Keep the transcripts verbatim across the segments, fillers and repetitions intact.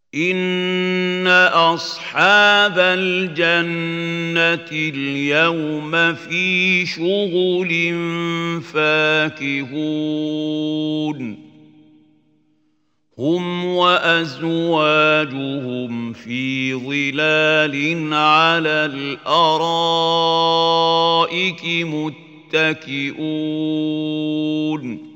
إن أصحاب الجنة اليوم في شغل فاكهون هم وأزواجهم في ظلال على الأرائك متكئون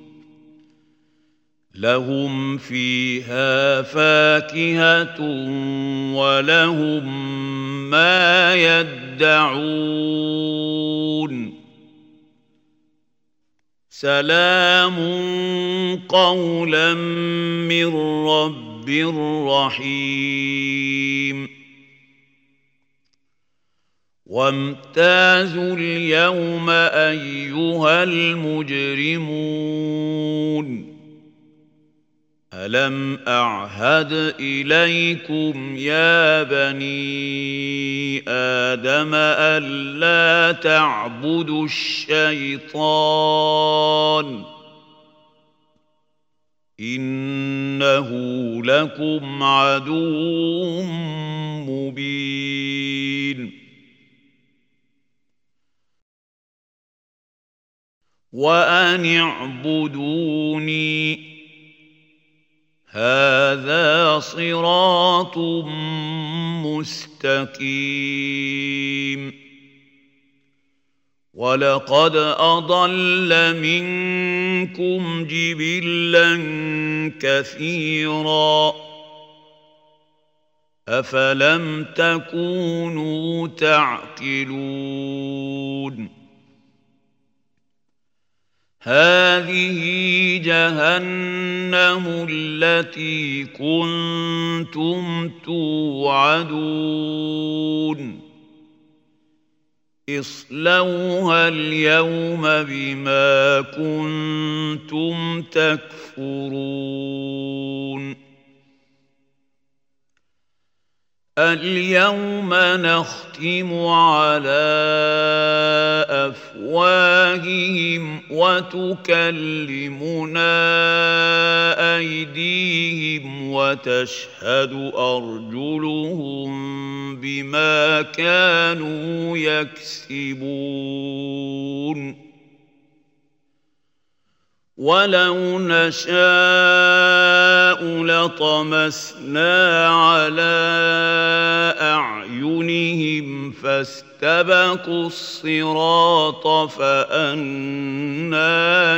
لهم فيها فاكهة ولهم ما يدعون سلام قولا من رب رحيم وامتازوا اليوم أيها المجرمون ألم أعهد إليكم يا بني آدم ألا تعبدوا الشيطان إنه لكم عدو مبين وأن اعبدوني هذا صراط مستقيم ولقد أضل منكم جبلا كثيرا أفلم تكونوا تعقلون هذه جهنم التي كنتم توعدون اصلوها اليوم بما كنتم تكفرون اليوم نختم على أفواههم وتكلمنا أيديهم وتشهد أرجلهم بما كانوا يكسبون ولو نشاء لطمسنا على أعينهم فاستبقوا الصراط فأنى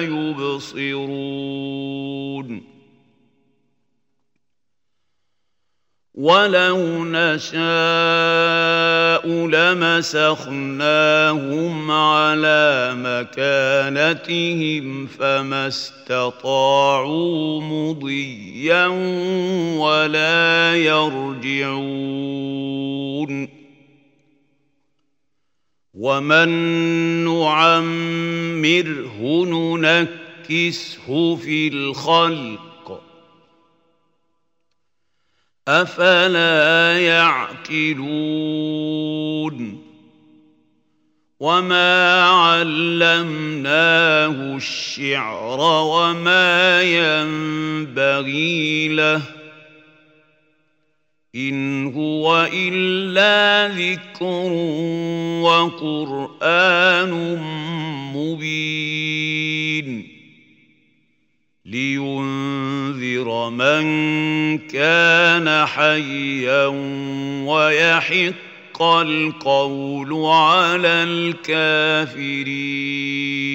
يبصرون ولو نشاء لمسخناهم على مكانتهم فما استطاعوا مضيا ولا يرجعون ومن نعمره ننكسه في الخلق أفلا يعقلون وما علمناه الشعر وما ينبغي له إن هو إلا ذكر وقرآن مبين لينذر من كان حيا ويحق القول على الكافرين